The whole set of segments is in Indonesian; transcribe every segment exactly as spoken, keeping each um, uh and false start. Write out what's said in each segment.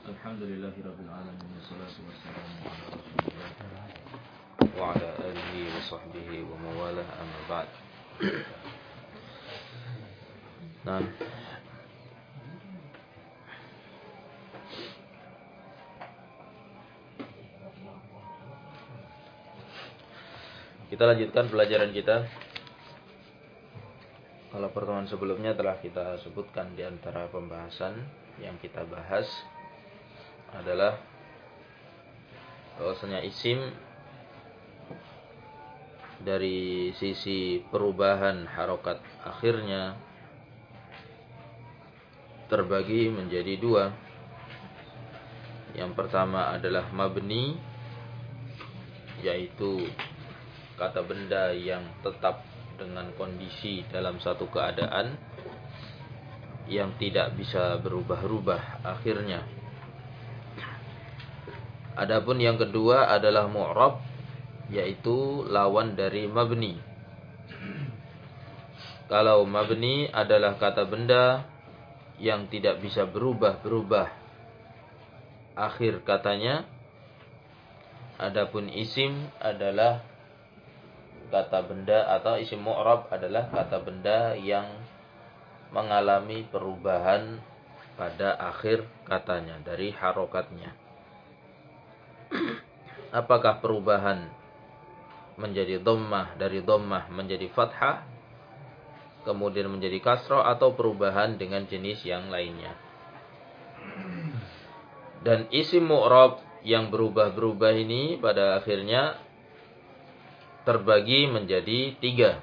Alhamdulillahirabbil alamin wassalatu wassalamu ala Rasulillah wa ala alihi wa sahbihi wa mawalah amma ba'd. Nah, kita lanjutkan pelajaran kita. Kalau pertemuan sebelumnya telah kita sebutkan di antara pembahasan yang kita bahas adalah bahwasanya isim dari sisi perubahan harokat akhirnya terbagi menjadi dua. Yang pertama adalah mabni, yaitu kata benda yang tetap dengan kondisi dalam satu keadaan yang tidak bisa berubah-ubah akhirnya. Adapun yang kedua adalah mu'rab, yaitu lawan dari mabni. Kalau mabni adalah kata benda yang tidak bisa berubah-berubah akhir katanya, adapun isim adalah kata benda atau isim mu'rab adalah kata benda yang mengalami perubahan pada akhir katanya dari harokatnya. Apakah perubahan menjadi dhammah, dari dhammah menjadi fathah, kemudian menjadi kasrah, atau perubahan dengan jenis yang lainnya. Dan isim mu'rab yang berubah-berubah ini pada akhirnya terbagi menjadi tiga.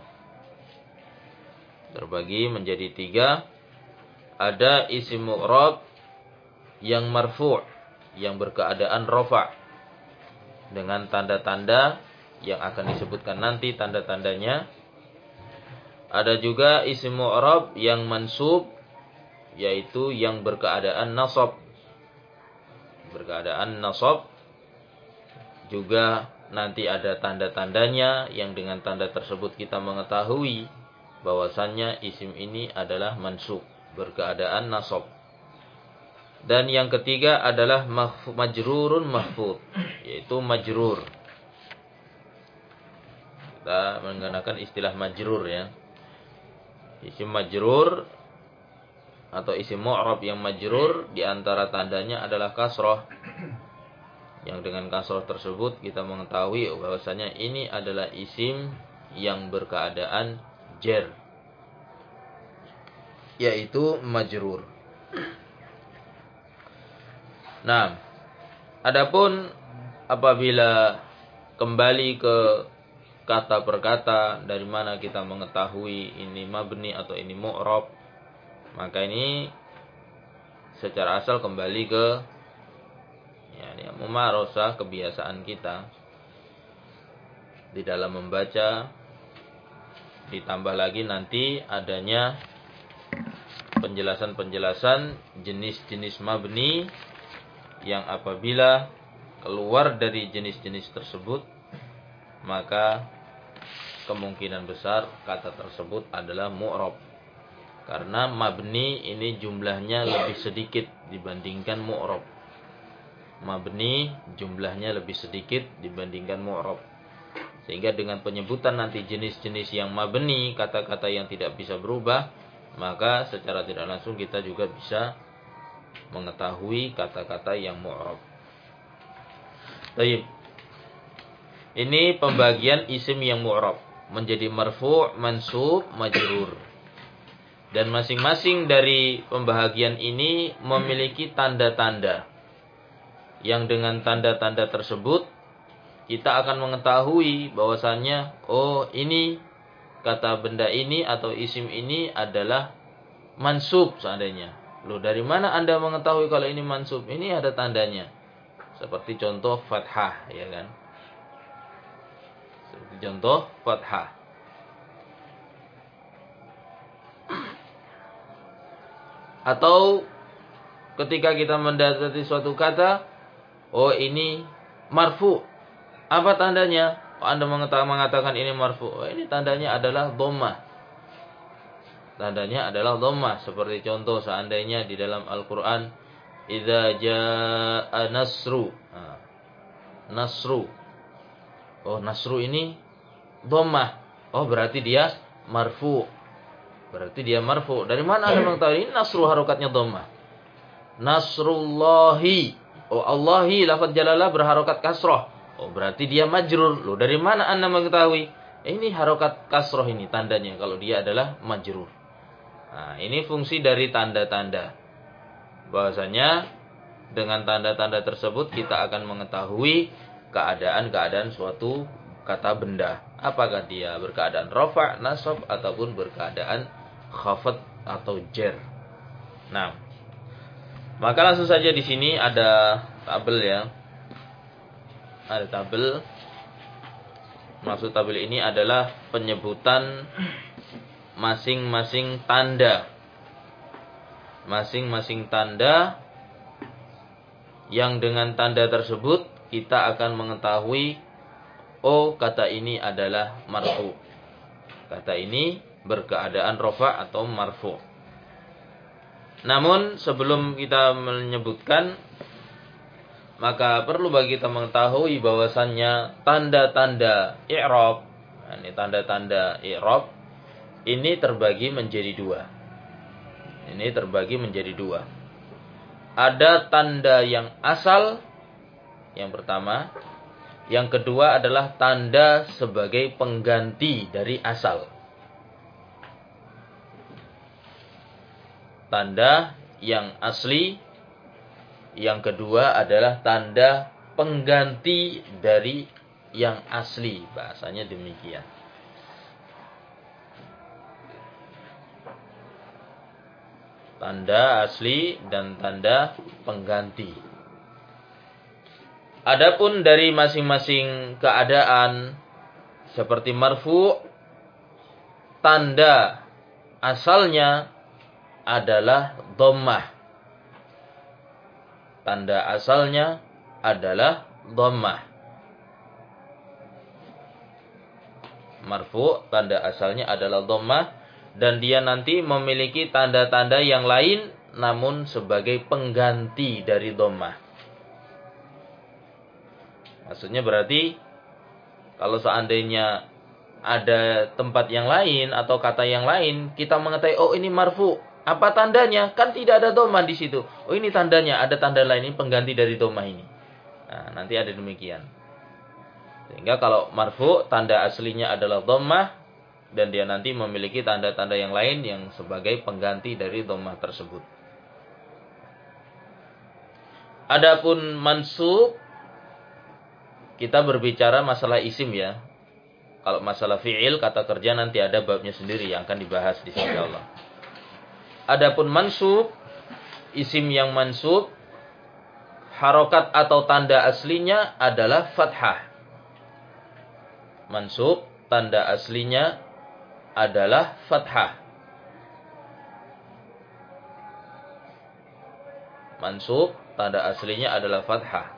Terbagi menjadi tiga. Ada isim mu'rab yang marfu', yang berkeadaan rafa' dengan tanda-tanda yang akan disebutkan nanti tanda-tandanya. Ada juga isim mu'rab yang mansub, yaitu yang berkeadaan nasab. Berkeadaan nasab juga nanti ada tanda-tandanya yang dengan tanda tersebut kita mengetahui bahwasannya isim ini adalah mansub, berkeadaan nasab. Dan yang ketiga adalah majrurun mahfud, yaitu majrur. Kita menggunakan istilah majrur ya. Isim majrur atau isim mu'rab yang majrur di antara tandanya adalah kasrah. Yang dengan kasrah tersebut kita mengetahui bahwasanya ini adalah isim yang berkeadaan jar, yaitu majrur. Nah, adapun apabila kembali ke kata per kata dari mana kita mengetahui ini mabni atau ini mu'rab, maka ini secara asal kembali ke ya, ya mumarasah, kebiasaan kita di dalam membaca, ditambah lagi nanti adanya penjelasan-penjelasan jenis-jenis mabni yang apabila keluar dari jenis-jenis tersebut, maka kemungkinan besar kata tersebut adalah mu'rab. Karena mabni ini jumlahnya lebih sedikit dibandingkan mu'rab. Mabni jumlahnya lebih sedikit dibandingkan mu'rab. Sehingga dengan penyebutan nanti jenis-jenis yang mabni, kata-kata yang tidak bisa berubah, maka secara tidak langsung kita juga bisa mengetahui kata-kata yang mu'rab. Baik. Ini pembagian isim yang mu'rab menjadi marfu', mansub, majrur. Dan masing-masing dari pembahagian ini memiliki tanda-tanda. Yang dengan tanda-tanda tersebut kita akan mengetahui bahwasannya oh ini kata benda ini atau isim ini adalah mansub seandainya. Loh, dari mana Anda mengetahui kalau ini mansub? Ini ada tandanya. Seperti contoh fathah, ya kan? Seperti contoh fathah. Atau ketika kita mendapati suatu kata, oh ini marfu. Apa tandanya? Oh, Anda mengatakan ini marfu. Oh, ini tandanya adalah dhammah. Tandanya adalah dhammah. Seperti contoh seandainya di dalam Al-Quran Idza jaa nasru. Nah, nasru. Oh, nasru ini dhammah. Oh, berarti dia marfu. Berarti dia marfu. Dari mana Anda mengetahui ini nasru harokatnya dhammah? Nasrullahi. Oh, Allahi lafaz jalalah berharokat kasroh. Oh, berarti dia majrur. Loh, dari mana Anda mengetahui? Eh, ini harokat kasroh ini tandanya kalau dia adalah majrur. Nah, ini fungsi dari tanda-tanda. Bahwasanya dengan tanda-tanda tersebut kita akan mengetahui keadaan-keadaan suatu kata benda. Apakah dia berkeadaan rafa', nasab ataupun berkeadaan khafad atau jar. Nah, maka langsung saja di sini ada tabel ya. Ada tabel. Maksud tabel ini adalah penyebutan masing-masing tanda. Masing-masing tanda yang dengan tanda tersebut kita akan mengetahui, oh, kata ini adalah marfu. Kata ini berkeadaan rafa atau marfu. Namun sebelum kita menyebutkan, maka perlu bagi kita mengetahui bahwasannya tanda-tanda i'rab, ini tanda-tanda i'rab ini terbagi menjadi dua. Ini terbagi menjadi dua. Ada tanda yang asal, yang pertama. Yang kedua adalah tanda sebagai pengganti dari asal. Tanda yang asli. Yang kedua adalah tanda pengganti dari yang asli. Bahasanya demikian. Tanda asli dan tanda pengganti. Adapun dari masing-masing keadaan seperti marfu, tanda asalnya adalah dhammah. Tanda asalnya adalah dhammah. Marfu, tanda asalnya adalah dhammah. Dan dia nanti memiliki tanda-tanda yang lain namun sebagai pengganti dari dhammah. Maksudnya berarti kalau seandainya ada tempat yang lain atau kata yang lain, kita mengetahui, oh, ini marfu. Apa tandanya? Kan tidak ada dhammah di situ. Oh, ini tandanya, ada tanda lain, ini pengganti dari dhammah ini. Nah, nanti ada demikian. Sehingga kalau marfu, tanda aslinya adalah dhammah. Dan dia nanti memiliki tanda-tanda yang lain yang sebagai pengganti dari dhammah tersebut. Adapun mansub, kita berbicara masalah isim ya. Kalau masalah fi'il, kata kerja, nanti ada babnya sendiri yang akan dibahas di sini insyaallah. Adapun mansub, isim yang mansub, harokat atau tanda aslinya adalah fathah. Mansub, tanda aslinya adalah fathah. Mansub, tanda aslinya adalah fathah.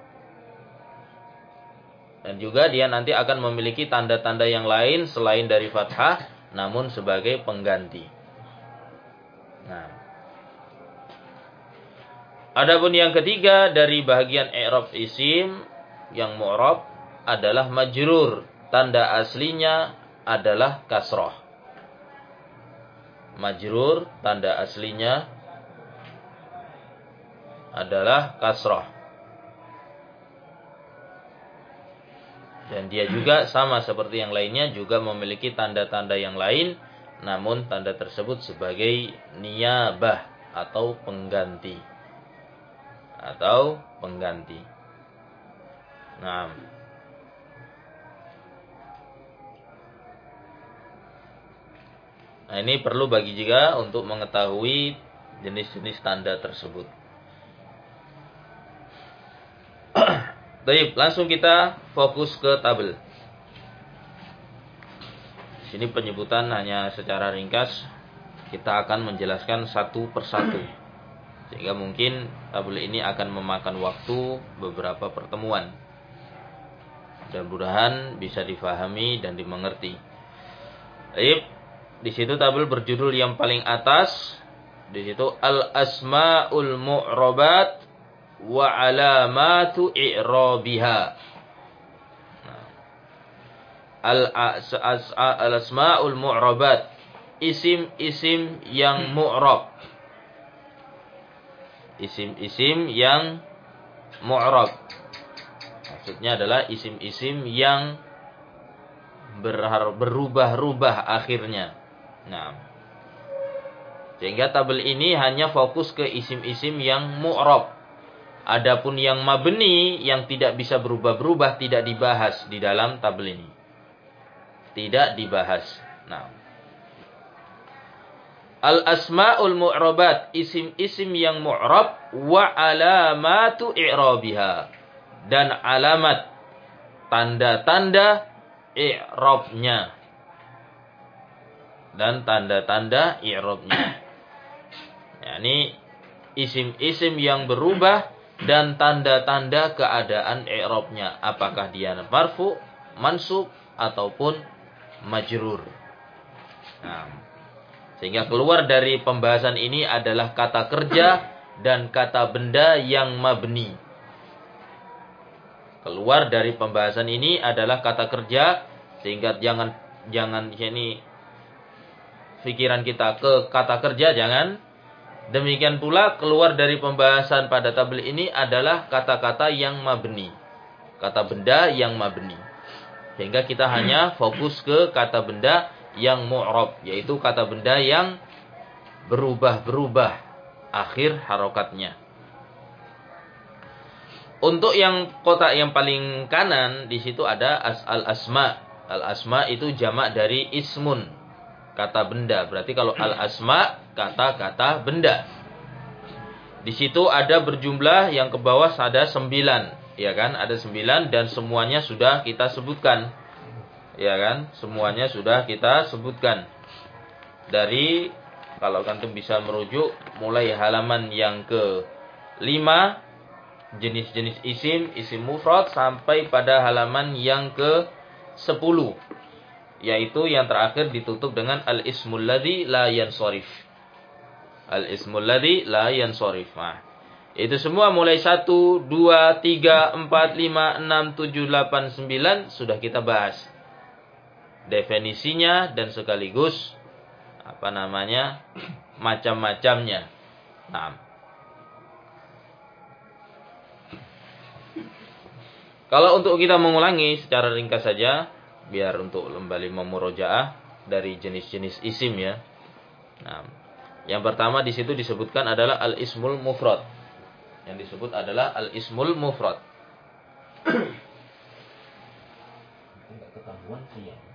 Dan juga dia nanti akan memiliki tanda-tanda yang lain selain dari fathah, namun sebagai pengganti. Nah, adapun yang ketiga dari bahagian i'rab isim yang mu'rab adalah majrur. Tanda aslinya adalah kasroh. Majrur, tanda aslinya adalah kasroh. Dan dia juga sama seperti yang lainnya, juga memiliki tanda-tanda yang lain, namun tanda tersebut sebagai niyabah atau pengganti. Atau pengganti. Nah, Nah, ini perlu bagi juga untuk mengetahui jenis-jenis tanda tersebut. Baik, langsung kita fokus ke tabel. Di sini penyebutan hanya secara ringkas. Kita akan menjelaskan satu persatu. Sehingga mungkin tabel ini akan memakan waktu beberapa pertemuan. Mudah-mudahan bisa difahami dan dimengerti. Baik. Di situ tabel berjudul yang paling atas Di situ al-asmaul mu'rabat wa alamatu i'rabiha. Nah, al-asmaul mu'rabat, isim-isim yang mu'rab. Isim-isim yang mu'rab. Maksudnya adalah isim-isim yang berubah-rubah akhirnya. Nah, sehingga tabel ini hanya fokus ke isim-isim yang mu'rab. Adapun yang mabni yang tidak bisa berubah-berubah tidak dibahas di dalam tabel ini. Tidak dibahas. Nah, al-asmaul mu'rabat, isim-isim yang mu'rab, wa alamatu i'rabiha, dan alamat tanda-tanda i'rabnya. Dan tanda-tanda i'rabnya. Yani isim-isim yang berubah dan tanda-tanda keadaan i'rabnya, apakah dia marfu, mansub ataupun majrur. Nah, sehingga keluar dari pembahasan ini adalah kata kerja dan kata benda yang mabni. Keluar dari pembahasan ini adalah kata kerja, sehingga jangan jangan ini pikiran kita ke kata kerja, jangan. Demikian pula keluar dari pembahasan pada tabel ini adalah kata-kata yang mabni, kata benda yang mabni. Sehingga kita hanya fokus ke kata benda yang mu'rab, yaitu kata benda yang berubah-berubah akhir harokatnya. Untuk yang kotak yang paling kanan di situ ada as al-asma. Al-asma itu jamak dari ismun, kata benda. Berarti kalau al-asma kata-kata benda. Di situ ada berjumlah, yang ke bawah ada sembilan, ya kan? Ada sembilan dan semuanya sudah kita sebutkan. Ya kan? Semuanya sudah kita sebutkan. Dari, kalau kantum bisa merujuk, mulai halaman yang ke lima, jenis-jenis isim, isim mufrad, sampai pada halaman yang ke sepuluh. Yaitu yang terakhir ditutup dengan al-ismul ladzi la yansharif. Al-ismul ladzi la yansharif. Nah, itu semua mulai satu, dua, tiga, empat, lima, enam, tujuh, delapan, sembilan sudah kita bahas. Definisinya dan sekaligus apa namanya? Macam-macamnya. Nah, kalau untuk kita mengulangi secara ringkas saja, biar untuk kembali memurojaah dari jenis-jenis isim ya. Nah, yang pertama di situ disebutkan adalah al-ismul mufrad. Yang disebut adalah al-ismul mufrad. Enggak ketahuan sih ya.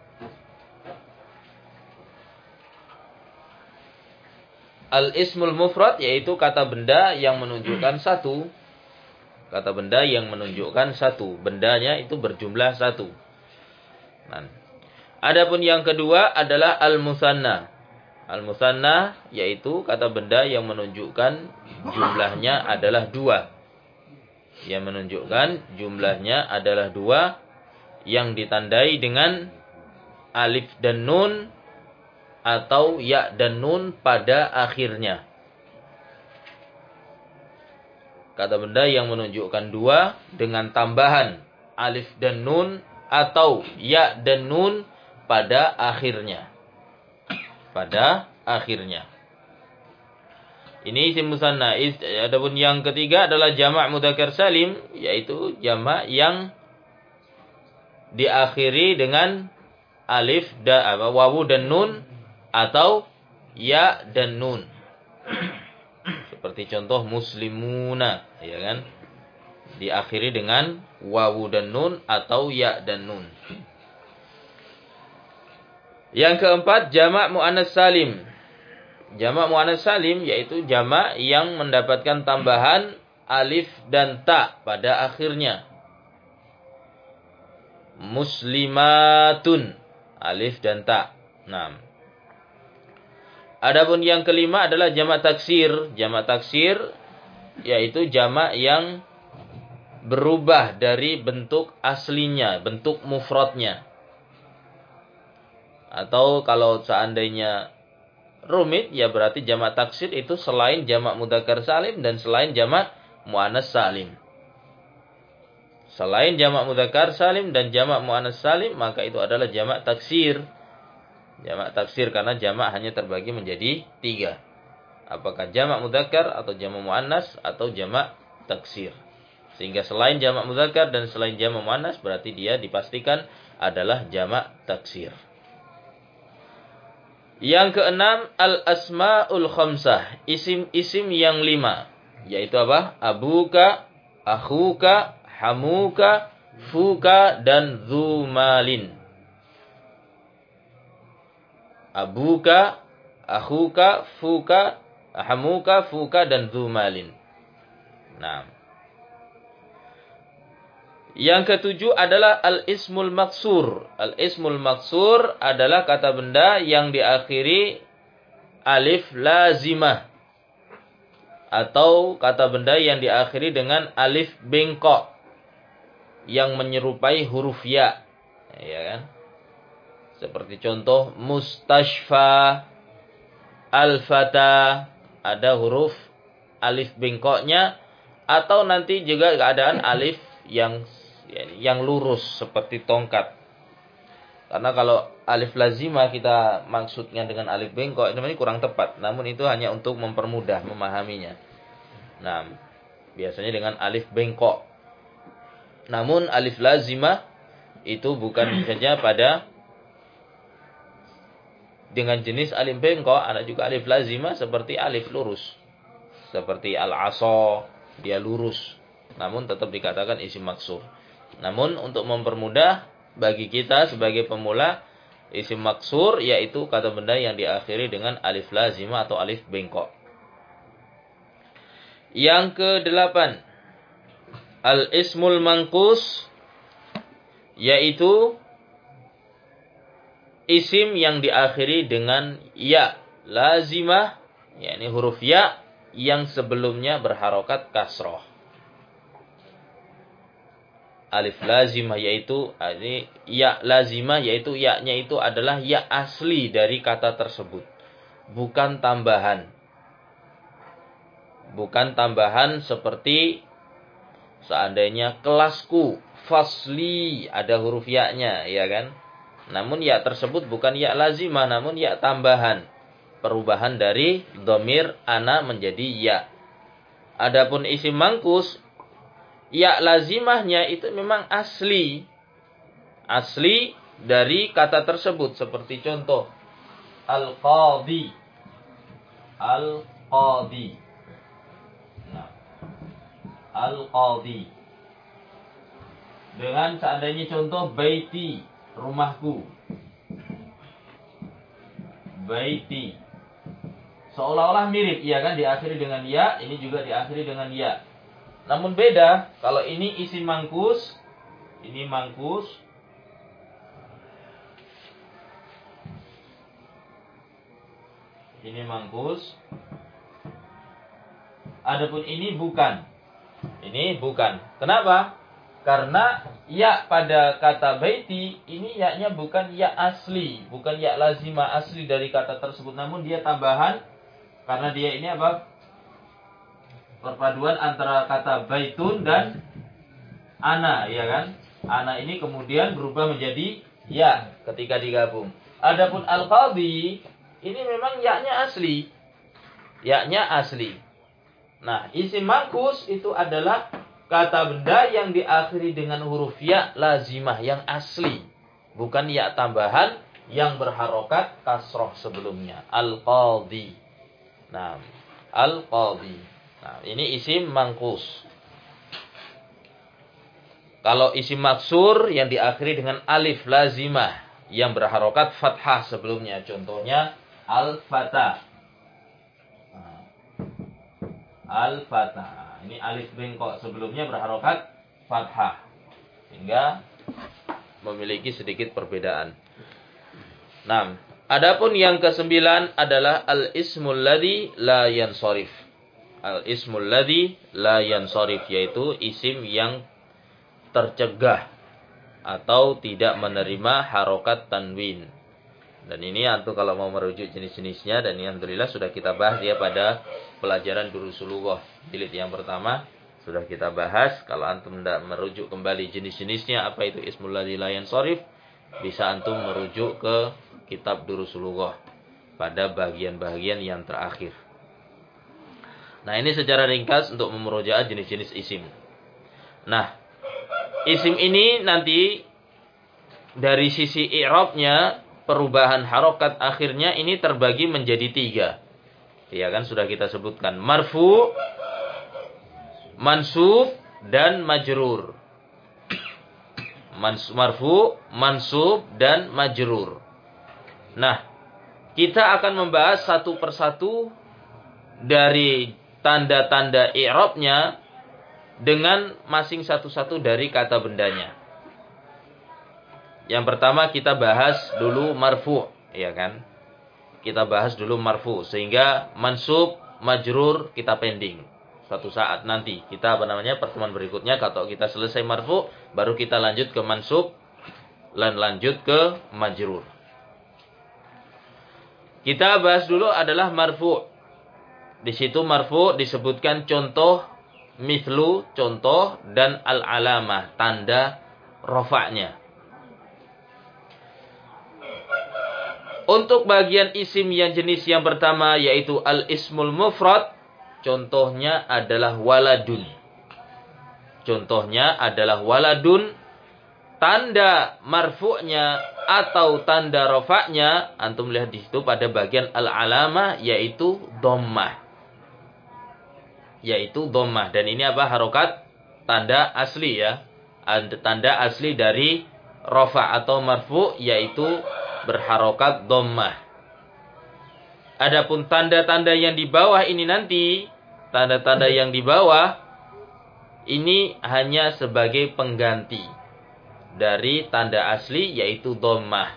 Al-ismul mufrad yaitu kata benda yang menunjukkan satu. Kata benda yang menunjukkan satu. Bendanya itu berjumlah satu. Nah, adapun yang kedua adalah al-musanna. Al-musanna yaitu kata benda yang menunjukkan jumlahnya adalah dua. Yang menunjukkan jumlahnya adalah dua. Yang ditandai dengan alif dan nun atau ya dan nun pada akhirnya. Kata benda yang menunjukkan dua dengan tambahan alif dan nun atau ya dan nun pada akhirnya. Pada akhirnya. Ini isim musanna. Adapun yang ketiga adalah jamak mudzakkar salim, yaitu jamak yang diakhiri dengan alif dan wawu dan nun atau ya dan nun. Seperti contoh muslimuna, ya kan? Diakhiri dengan wawu dan nun atau ya dan nun. Yang keempat, jamak muannats salim. Jamak muannats salim yaitu jamak yang mendapatkan tambahan alif dan ta pada akhirnya. Muslimatun, alif dan ta. Nah, adapun yang kelima adalah jamak taksir. Jamak taksir yaitu jamak yang berubah dari bentuk aslinya, bentuk mufradnya. Atau kalau seandainya rumit, ya berarti jamak taksir itu selain jamak mudzakkar salim dan selain jamak muannas salim. Selain jamak mudzakkar salim dan jamak muannas salim, maka itu adalah jamak taksir. Jamak taksir karena jamak hanya terbagi menjadi tiga. Apakah jamak mudzakkar atau jamak muannas atau jamak taksir. Sehingga selain jamak mudzakkar dan selain jamak muannas berarti dia dipastikan adalah jamak taksir. Yang keenam, al-asmaul khamsah, isim-isim yang lima, yaitu apa? Abuka, akhuka, hamuka, fuka, dan dzumalin. Abuka, akhuka, fuka, hamuka, fuka, dan dzumalin. Nah. Yang ketujuh adalah al-ismul maksur. Al-ismul maksur adalah kata benda yang diakhiri alif lazimah. Atau kata benda yang diakhiri dengan alif bengkok. Yang menyerupai huruf ya. Ya kan? Seperti contoh mustashfa, al-fata, ada huruf alif bengkoknya. Atau nanti juga keadaan alif yang yang lurus seperti tongkat. Karena kalau alif lazimah kita maksudnya dengan alif bengkok, ini kurang tepat. Namun itu hanya untuk mempermudah memahaminya. Nah, biasanya dengan alif bengkok. Namun alif lazimah itu bukan saja pada dengan jenis alif bengkok, ada juga alif lazimah seperti alif lurus. Seperti al-asa, dia lurus. Namun tetap dikatakan isim maksur. Namun untuk mempermudah bagi kita sebagai pemula, isim maksur yaitu kata benda yang diakhiri dengan alif lazimah atau alif bengkok. Yang kedelapan, al-ismul manqus, yaitu isim yang diakhiri dengan ya lazimah, yakni huruf ya yang sebelumnya berharokat kasroh. Alif lazimah yaitu ini ya lazimah yaitu ya-nya itu adalah ya asli dari kata tersebut, bukan tambahan. Bukan tambahan seperti seandainya kelasku, fasli, ada huruf ya-nya, ya kan? Namun ya tersebut bukan ya lazimah, namun ya tambahan. Perubahan dari dhamir ana menjadi ya. Adapun isim mangkus, ya lazimahnya itu memang asli. Asli dari kata tersebut. Seperti contoh. Al-qadhi. Al-qadhi. Nah. Al-qadhi. Dengan seandainya contoh baiti. Rumahku. Baiti. Seolah-olah mirip. Ya kan? Diakhiri dengan ya. Ini juga diakhiri dengan ya. Namun beda, kalau ini isim mangkus, ini mangkus, ini mangkus, adapun ini bukan, ini bukan. Kenapa? Karena ya pada kata baiti, ini ya-nya bukan ya asli, bukan ya lazimah asli dari kata tersebut, namun dia tambahan, karena dia ini apa? Perpaduan antara kata baitun dan ana, ya kan? Ana ini kemudian berubah menjadi ya ketika digabung. Adapun al-qadhi ini memang ya-nya asli. Ya-nya asli. Nah, isim mangkus itu adalah kata benda yang diakhiri dengan huruf ya lazimah yang asli, bukan ya tambahan yang berharokat kasroh sebelumnya. Al-qadhi. Nah, al-qadhi. Nah, ini isim mangkus. Kalau isim maksur yang diakhiri dengan alif lazimah yang berharokat fathah sebelumnya. Contohnya al-fatah. Nah, al-fatah. Ini alif bengkok sebelumnya berharokat fathah. Sehingga memiliki sedikit perbedaan. Nah, adapun yang kesembilan adalah al-ismul ladzi la yansharif. Al-ismul ladzi la yansharif, yaitu isim yang tercegah atau tidak menerima harokat tanwin. Dan ini antum kalau mau merujuk jenis-jenisnya, dan ini alhamdulillah sudah kita bahas ya pada pelajaran Durusul Lughah jilid yang pertama sudah kita bahas. Kalau antum tidak merujuk kembali jenis-jenisnya apa itu ismul ladzi la yansharif, bisa antum merujuk ke kitab Durusul Lughah pada bagian-bagian yang terakhir. Nah, ini secara ringkas untuk memurojaah jenis-jenis isim. Nah, isim ini nanti dari sisi i'rabnya, perubahan harokat akhirnya ini terbagi menjadi tiga. Ya kan sudah kita sebutkan. Marfu, mansub, dan majrur. Mans, marfu, mansub, dan majrur. Nah, kita akan membahas satu persatu dari tanda-tanda i'rabnya dengan masing satu-satu dari kata bendanya. Yang pertama kita bahas dulu marfu, ya kan? Kita bahas dulu marfu, sehingga mansub, majrur kita pending. Suatu saat nanti kita apa namanya pertemuan berikutnya kalau kita selesai marfu, baru kita lanjut ke mansub dan lanjut ke majrur. Kita bahas dulu adalah marfu. Di situ marfu disebutkan contoh, mithlu contoh, dan al-alamah tanda rofa'nya. Untuk bagian isim yang jenis yang pertama yaitu al-ismul mufrad, contohnya adalah waladun. Contohnya adalah waladun. Tanda marfu'nya atau tanda rofa'nya antum lihat di situ pada bagian al-alamah yaitu dhammah. Yaitu dhammah, dan ini apa? Harokat tanda asli ya. Tanda asli dari rofa' atau marfu' yaitu berharokat dhammah. Adapun tanda-tanda yang di bawah ini nanti, tanda-tanda yang di bawah ini hanya sebagai pengganti dari tanda asli yaitu dhammah.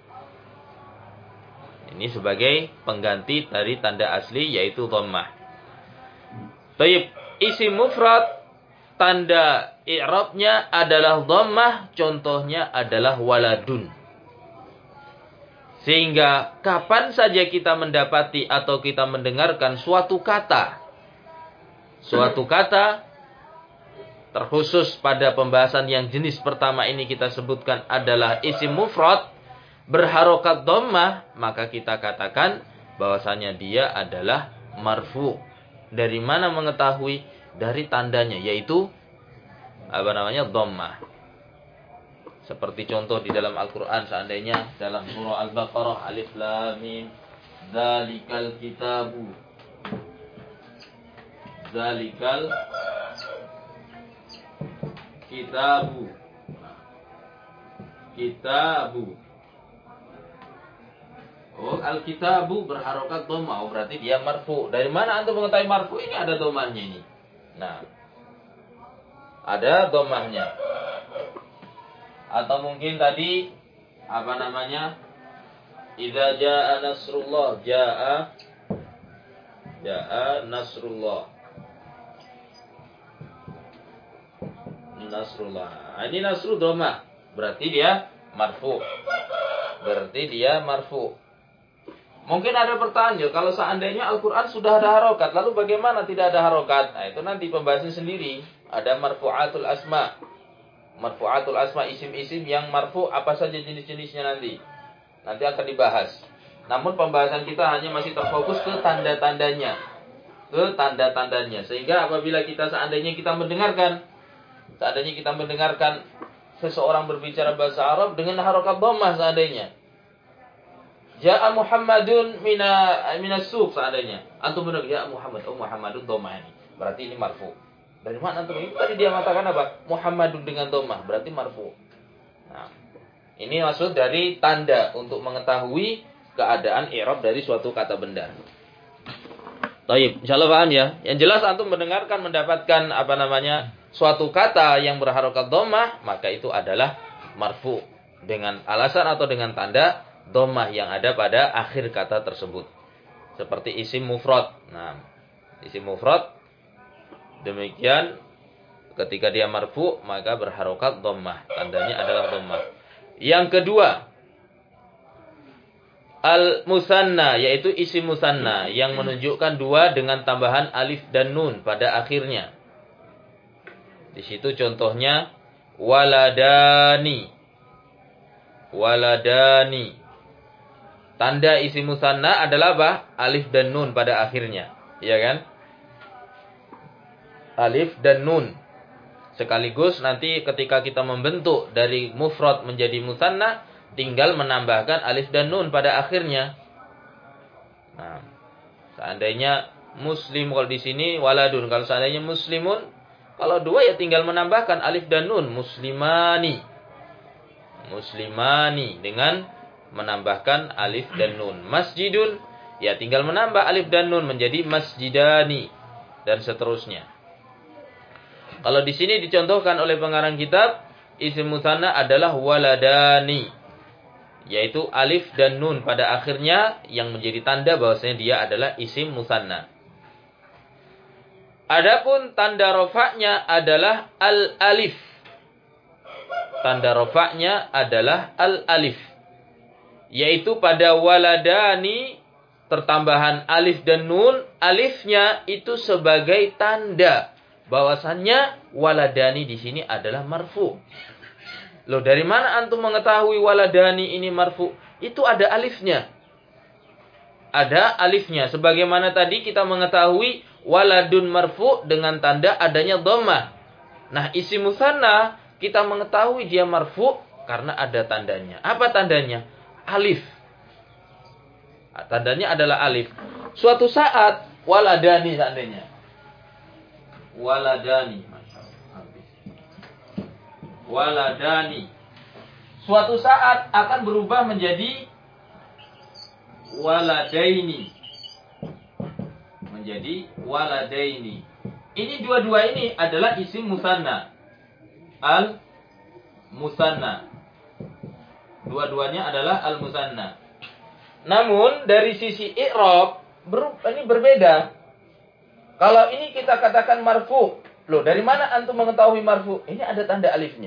Ini sebagai pengganti dari tanda asli yaitu dhammah. Baik, isim mufrad tanda i'rabnya adalah dhammah, contohnya adalah waladun. Sehingga kapan saja kita mendapati atau kita mendengarkan suatu kata, suatu kata terkhusus pada pembahasan yang jenis pertama ini kita sebutkan adalah isim mufrad berharokat dhammah, maka kita katakan bahwasanya dia adalah marfu. Dari mana mengetahui? Dari tandanya, yaitu apa namanya? Dhammah. Seperti contoh di dalam Al-Quran, seandainya dalam surah Al-Baqarah, alif lam mim, zalikal kitabu, zalikal kitabu, kitabu. Oh, al-kitabu berharokat dhammah, oh, berarti dia marfu. Dari mana antum mengetahui marfu? Ini ada dhammahnya ini. Nah, ada dhammahnya. Atau mungkin tadi apa namanya? Idza jaa nasrullah, jaa jaa nasrullah. Nasrullah. Nah, ini nasru dhammah, berarti dia marfu. Berarti dia marfu. Mungkin ada pertanyaan, kalau seandainya Al-Quran sudah ada harokat, lalu bagaimana tidak ada harokat? Nah, itu nanti pembahasan sendiri. Ada marfu'atul asma. Marfu'atul asma, isim-isim yang marfu, apa saja jenis-jenisnya nanti. Nanti akan dibahas. Namun pembahasan kita hanya masih terfokus ke tanda-tandanya. Ke tanda-tandanya. Sehingga apabila kita seandainya kita mendengarkan, seandainya kita mendengarkan seseorang berbicara bahasa Arab dengan harokat dhammah seandainya. Ja'a Muhammadun mina minas suq seandainya. Antum mendengar ya Muhammad, oh Muhammadun dhammah ini. Berarti ini marfu. Dari mana antum? Itu tadi dia mengatakan apa? Muhammadun dengan dhammah, berarti marfu. Nah, ini maksud dari tanda untuk mengetahui keadaan i'rab dari suatu kata benda. Baik, insyaallah paham ya. Yang jelas antum mendengarkan mendapatkan apa namanya? Suatu kata yang berharokat dhammah, maka itu adalah marfu dengan alasan atau dengan tanda dhammah yang ada pada akhir kata tersebut. Seperti isim mufrad. Nah, isim mufrad demikian ketika dia marfu maka berharokat dhammah, tandanya adalah dhammah. Yang kedua, al-musanna, yaitu isim musanna yang menunjukkan dua dengan tambahan alif dan nun pada akhirnya. Di situ contohnya waladani. Waladani. Tanda isim musanna adalah apa? Alif dan nun pada akhirnya, iya kan? Alif dan nun. Sekaligus nanti ketika kita membentuk dari mufrad menjadi musanna, tinggal menambahkan alif dan nun pada akhirnya. Nah, seandainya muslim kalau di sini waladun, kalau seandainya muslimun, kalau dua ya tinggal menambahkan alif dan nun, muslimani. Muslimani dengan menambahkan alif dan nun. Masjidun, ya tinggal menambah alif dan nun menjadi masjidani dan seterusnya. Kalau di sini dicontohkan oleh pengarang kitab, isim musanna adalah waladani, yaitu alif dan nun pada akhirnya yang menjadi tanda bahwasanya dia adalah isim musanna. Adapun tanda rofaknya adalah al-alif. Tanda rofaknya adalah al-alif, yaitu pada waladani tertambahan alif dan nun, alifnya itu sebagai tanda bahwasannya waladani di sini adalah marfu. Loh, dari mana antum mengetahui waladani ini marfu? Itu ada alifnya. Ada alifnya. Sebagaimana tadi kita mengetahui waladun marfu dengan tanda adanya dhammah. Nah, isim musanna kita mengetahui dia marfu karena ada tandanya. Apa tandanya? Alif. Tandanya adalah alif. Suatu saat waladani seandainya. Waladani. Waladani. Suatu saat akan berubah menjadi waladaini. Menjadi waladaini. Ini dua-dua ini adalah isim musanna. Al-musanna. Dua-duanya adalah al-musanna. Namun dari sisi i'rab ini berbeda. Kalau ini kita katakan marfu. Loh, dari mana antum mengetahui marfu? Ini ada tanda alifnya.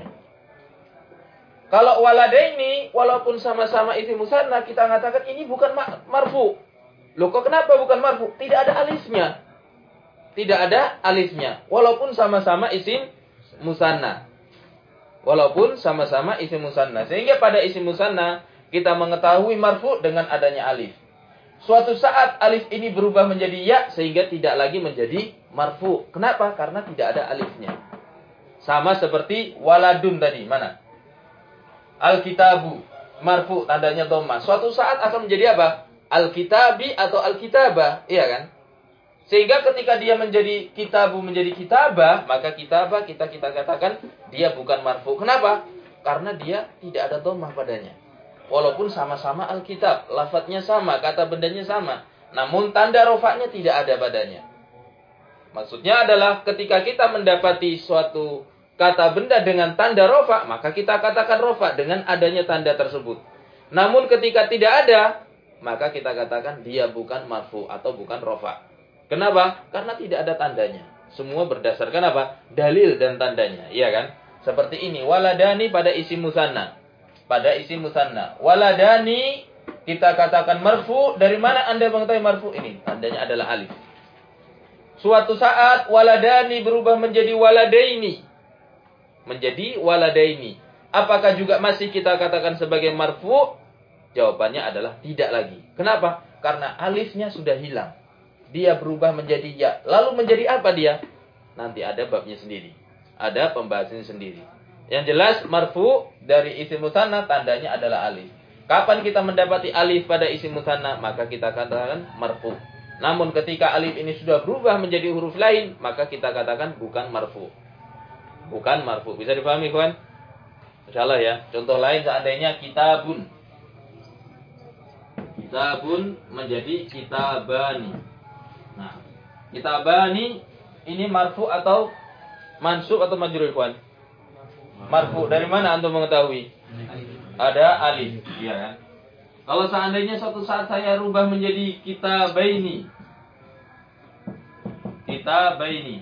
Kalau waladaini, walaupun sama-sama isim musanna, kita mengatakan ini bukan marfu. Loh, kok kenapa bukan marfu? Tidak ada alifnya. Tidak ada alifnya. Walaupun sama-sama isim musanna. Walaupun sama-sama isim musanna. Sehingga pada isim musanna, kita mengetahui marfu dengan adanya alif. Suatu saat alif ini berubah menjadi ya, sehingga tidak lagi menjadi marfu. Kenapa? Karena tidak ada alifnya. Sama seperti waladun tadi. Mana? Alkitabu. Marfu, tandanya dhammah. Suatu saat akan menjadi apa? Alkitabi atau alkitabah. Iya kan? Sehingga ketika dia menjadi kitabu menjadi kitabah, maka kitabah kita kita katakan dia bukan marfu. Kenapa? Karena dia tidak ada dhammah padanya. Walaupun sama-sama Alkitab, lafadznya sama, kata bendanya sama, namun tanda rofaknya tidak ada padanya. Maksudnya adalah ketika kita mendapati suatu kata benda dengan tanda rofak, maka kita katakan rofak dengan adanya tanda tersebut. Namun ketika tidak ada, maka kita katakan dia bukan marfu atau bukan rofak. Kenapa? Karena tidak ada tandanya. Semua berdasarkan apa? Dalil dan tandanya, iya kan? Seperti ini, waladani pada isim musanna. Pada isim musanna. Waladani kita katakan marfu. Dari mana Anda mengetahui marfu? Ini tandanya adalah alif. Suatu saat waladani berubah menjadi waladaini. Menjadi waladaini. Apakah juga masih kita katakan sebagai marfu? Jawabannya adalah tidak lagi. Kenapa? Karena alifnya sudah hilang. Dia berubah menjadi ya. Lalu menjadi apa dia? Nanti ada babnya sendiri. Ada pembahasannya sendiri. Yang jelas marfu dari isim musanna tandanya adalah alif. Kapan kita mendapati alif pada isim musanna, maka kita katakan marfu. Namun ketika alif ini sudah berubah menjadi huruf lain, maka kita katakan bukan marfu. Bukan marfu. Bisa dipahami, kawan? Insyaallah ya. Contoh lain seandainya kitabun. Kitabun menjadi kitabani. Nah, kitabani ini marfu atau mansub atau majrur, kawan? Marfu. Dari mana antum mengetahui? Ada alif, iya kan? Kalau seandainya suatu saat saya rubah menjadi kitabaini. Kitabaini.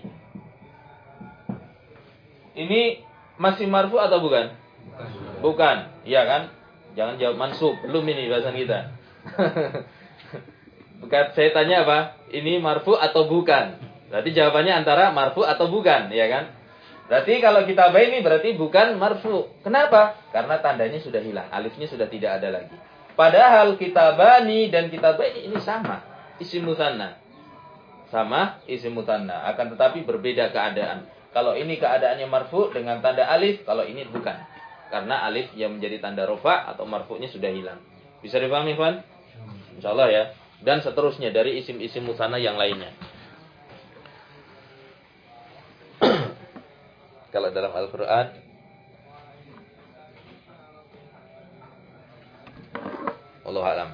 Ini masih marfu atau bukan? Bukan, iya kan? Jangan jawab mansub, belum ini bahasan kita. Bukan, saya tanya apa? Ini marfu atau bukan? Berarti jawabannya antara marfu atau bukan, ya kan? Berarti kalau kita bayi ini berarti bukan marfu. Kenapa? Karena tandanya sudah hilang, alifnya sudah tidak ada lagi. Padahal kitabani dan kitabaini ini sama, isim musanna. Sama isim musanna, akan tetapi berbeda keadaan. Kalau ini keadaannya marfu dengan tanda alif, kalau ini bukan. Karena alif yang menjadi tanda rofa atau marfu'nya sudah hilang. Bisa dipahami, Ikhwan? Insyaallah ya. Dan seterusnya dari isim-isim musanna yang lainnya. Kalau dalam Al-Qur'an Wallahu a'lam.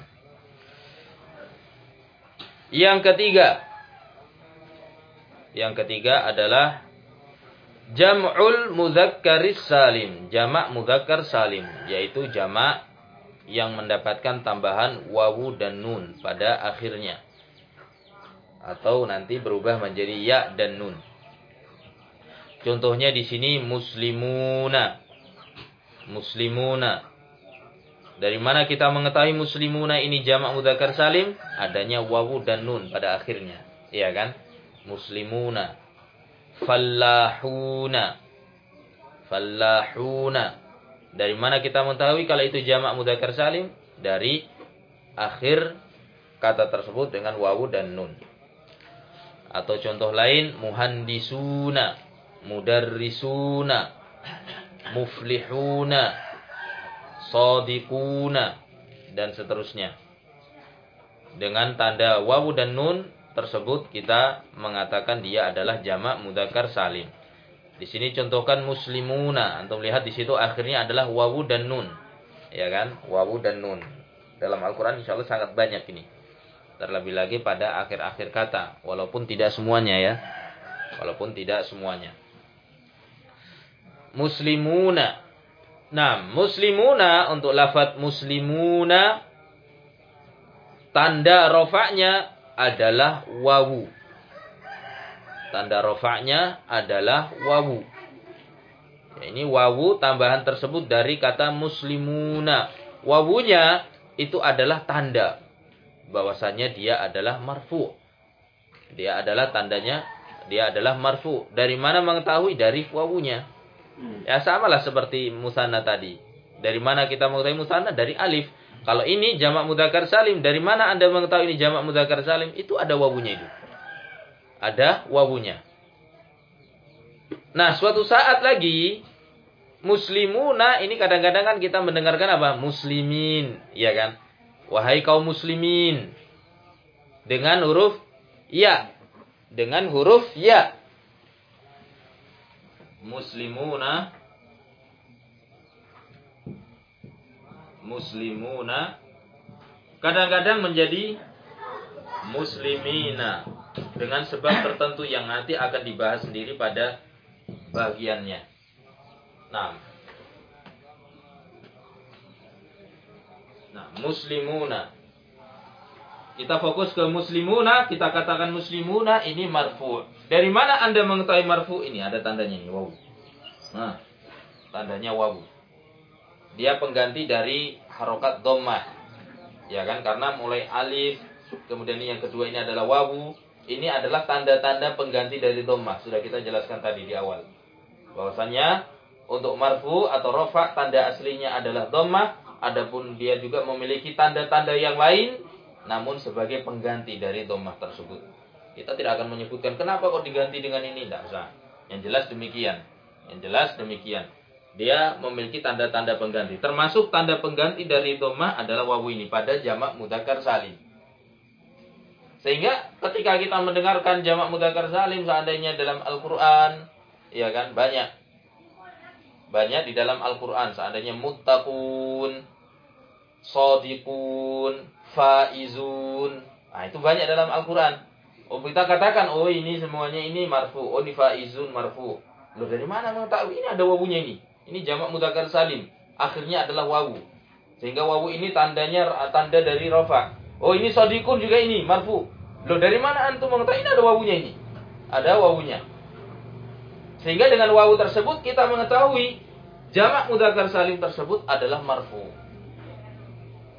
Yang ketiga. Yang ketiga adalah jam'ul mudzakkaris salim, jamak mudzakkar salim, yaitu jamak yang mendapatkan tambahan wawu dan nun pada akhirnya. Atau nanti berubah menjadi ya dan nun. Contohnya di sini muslimuna. Muslimuna. Dari mana kita mengetahui muslimuna ini jamak mudzakkar salim? Adanya wawu dan nun pada akhirnya. Iya kan? Muslimuna. Fallahuna. Fallahuna. Dari mana kita mengetahui kalau itu jamak mudzakkar salim? Dari akhir kata tersebut dengan wawu dan nun. Atau contoh lain, muhandisuna, mudarrisuna, muflihuna, shadiquna, dan seterusnya. Dengan tanda wawu dan nun tersebut kita mengatakan dia adalah jamak mudzakkar salim. Di sini contohkan muslimuna. Antum lihat di situ akhirnya adalah wawu dan nun. Ya kan? Wawu dan nun. Dalam Al-Qur'an insyaallah sangat banyak ini. Terlebih lagi pada akhir-akhir kata, walaupun tidak semuanya ya. Walaupun tidak semuanya. Muslimuna. Nah, muslimuna untuk lafaz muslimuna tanda rofa'nya adalah wawu. Tanda rofa'nya adalah wawu. Ya, ini wawu tambahan tersebut dari kata muslimuna. Wawunya itu adalah tanda bahwasanya dia adalah marfu. Dia adalah tandanya, dia adalah marfu. Dari mana mengetahui? Dari wawunya. Ya samalah seperti musanna tadi. Dari mana kita mengetahui musanna? Dari alif. Kalau ini jamak mudzakkar salim, dari mana Anda mengetahui ini jamak mudzakkar salim? Itu ada wawunya itu. Ada wawunya. Nah, suatu saat lagi muslimuna ini kadang-kadang kan kita mendengarkan apa? Muslimin, ya kan? Wahai kaum muslimin. Dengan huruf ya. Dengan huruf ya. Muslimuna. Muslimuna. Kadang-kadang menjadi muslimina. Dengan sebab tertentu yang nanti akan dibahas sendiri pada bagiannya. Nah. Nah, muslimuna. Kita fokus ke muslimuna, kita katakan muslimuna ini marfu. Dari mana Anda mengetahui marfu ini? Ada tandanya ini, wawu. Nah, tandanya wawu. Dia pengganti dari harokat dhammah. Ya kan? Karena mulai alif, kemudian yang kedua ini adalah wawu. Ini adalah tanda-tanda pengganti dari dhammah. Sudah kita jelaskan tadi di awal. Bahwasanya untuk marfu atau rofa tanda aslinya adalah dhammah. Adapun dia juga memiliki tanda-tanda yang lain, namun sebagai pengganti dari dhammah tersebut. Kita tidak akan menyebutkan kenapa kok diganti dengan ini, tidak usah. Yang jelas demikian. Yang jelas demikian. Dia memiliki tanda-tanda pengganti. Termasuk tanda pengganti dari dhammah adalah wawu ini pada jamak mudzakkar salim. Sehingga ketika kita mendengarkan jamak mudzakkar salim seandainya dalam Al-Qur'an, ya kan, banyak Banyak di dalam Al-Quran. Seandainya muttaqun, shadiqun, faizun. Nah itu banyak dalam Al-Quran. Oh kita katakan, oh ini semuanya ini marfu. Oh ini faizun marfu. Loh dari mana mengetahui? Ini ada wawunya ini. Ini jamak mudzakkar salim. Akhirnya adalah wawu. Sehingga wawu ini tandanya tanda dari rafa. Oh ini shadiqun juga ini marfu. Loh dari mana antum mengetahui? Ini ada wawunya ini. Ada wawunya. Sehingga dengan wawu tersebut kita mengetahui jamak mudzakkar salim tersebut adalah marfu.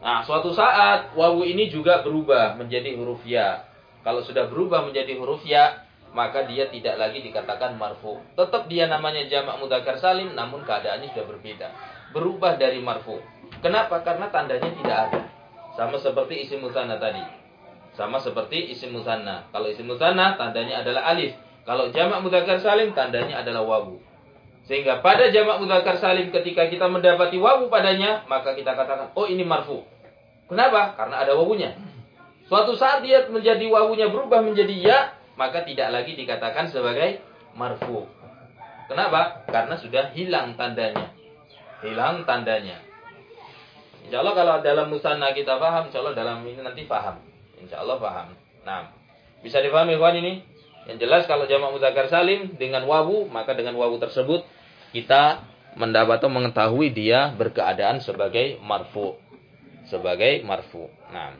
Nah, suatu saat wawu ini juga berubah menjadi huruf ya. Kalau sudah berubah menjadi huruf ya, maka dia tidak lagi dikatakan marfu. Tetap dia namanya jamak mudzakkar salim, namun keadaannya sudah berbeda. Berubah dari marfu. Kenapa? Karena tandanya tidak ada. Sama seperti isim musanna tadi. Sama seperti isim musanna. Kalau isim musanna tandanya adalah alif. Kalau jamak mudzakkar salim tandanya adalah wawu. Sehingga pada jamak mudzakkar salim ketika kita mendapati wawu padanya, maka kita katakan, oh ini marfu. Kenapa? Karena ada wawunya. Suatu saat dia menjadi wawunya berubah menjadi ya, maka tidak lagi dikatakan sebagai marfu. Kenapa? Karena sudah hilang tandanya. Hilang tandanya. Insya Allah kalau dalam musanna kita paham, insya Allah dalam ini nanti paham. Insya Allah paham. Nah, bisa dipahami kawan ini? Yang jelas kalau jamak mudzakkar salim dengan wawu, maka dengan wawu tersebut kita mendapat atau mengetahui dia berkeadaan sebagai marfu. Sebagai marfu. Nah.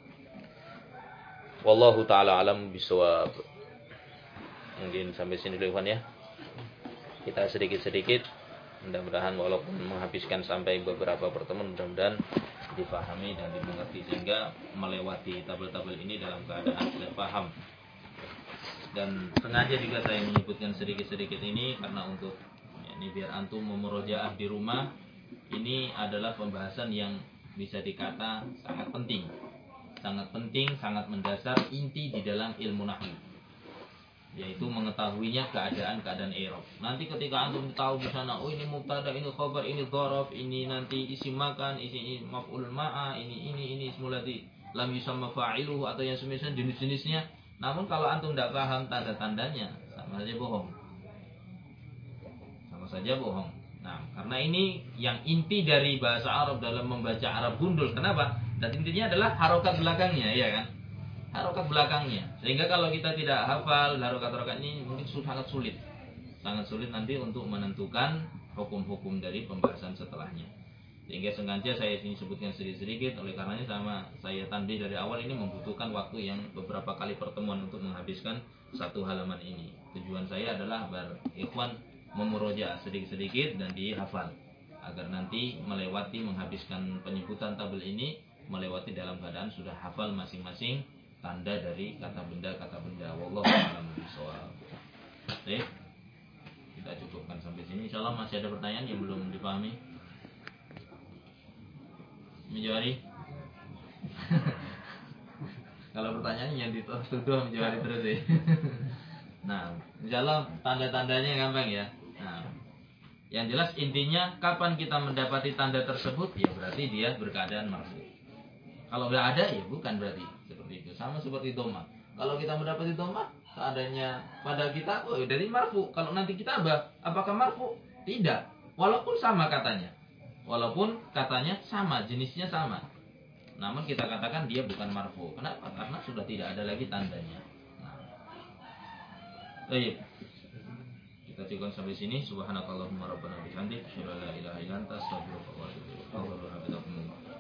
Wallahu taala alam bisawab. Mungkin sampai sini dulu ya. Kita sedikit-sedikit mudah-mudahan walaupun menghabiskan sampai beberapa pertemuan mudah-mudahan dipahami dan dimengerti sehingga melewati tabel-tabel ini dalam keadaan sudah paham. Dan sengaja juga saya menyebutkan sedikit-sedikit ini karena untuk ya, ini biar antum memurojaah di rumah. Ini adalah pembahasan yang bisa dikata sangat penting. Sangat penting, sangat mendasar, inti di dalam ilmu nahwu. Yaitu mengetahuinya keadaan-keadaan i'rab. Nanti ketika antum tahu di sana, oh ini mubtada, ini khabar, ini dzaraf, ini nanti isim makan, ini maf'ul ma'a, ini ini ini ismul ladzi lam yusamma fa'iluhu atau yang semisal jenis-jenisnya. Namun kalau antum tidak paham tanda-tandanya, sama saja bohong. Sama saja bohong. Nah, karena ini yang inti dari bahasa Arab dalam membaca Arab gundul. Kenapa? Dan intinya adalah harokat belakangnya, ya kan? Harokat belakangnya. Sehingga kalau kita tidak hafal harokat-harokat ini mungkin sangat sulit. Sangat sulit nanti untuk menentukan hukum-hukum dari pembahasan setelahnya. Sehingga sengaja saya ini sebutkan sedikit-sedikit. Oleh karenanya sama saya tanbih dari awal ini membutuhkan waktu yang beberapa kali pertemuan untuk menghabiskan satu halaman ini. Tujuan saya adalah agar ikhwan memurojaah sedikit-sedikit dan dihafal. Agar nanti melewati menghabiskan penyebutan tabel ini melewati dalam keadaan sudah hafal masing-masing tanda dari kata benda-kata benda. Wallahu a'lam bishawab. Baik. Kita cukupkan sampai sini. Insyaallah masih ada pertanyaan yang belum dipahami. Menjawari. Kalau pertanyaan yang dituduh menjawari terus ya. Nah, insyaallah tanda-tandanya gampang ya. Nah, yang jelas intinya kapan kita mendapati tanda tersebut ya berarti dia berkeadaan marfu. Kalau nggak ada ya bukan berarti seperti itu. Sama seperti dhamma. Kalau kita mendapati dhamma seadanya pada kita oh dari marfu. Kalau nanti kita apa? Apakah marfu? Tidak. Walaupun sama katanya. Walaupun katanya sama, jenisnya sama. Namun kita katakan dia bukan marfu. Kenapa? Karena sudah tidak ada lagi tandanya. Nah. Baik. Kita cukupkan sampai sini. Subhanakallahumma rabbana bihamdik, asyhadu an la ilaha illa anta, astaghfiruka wa atubu ilaik.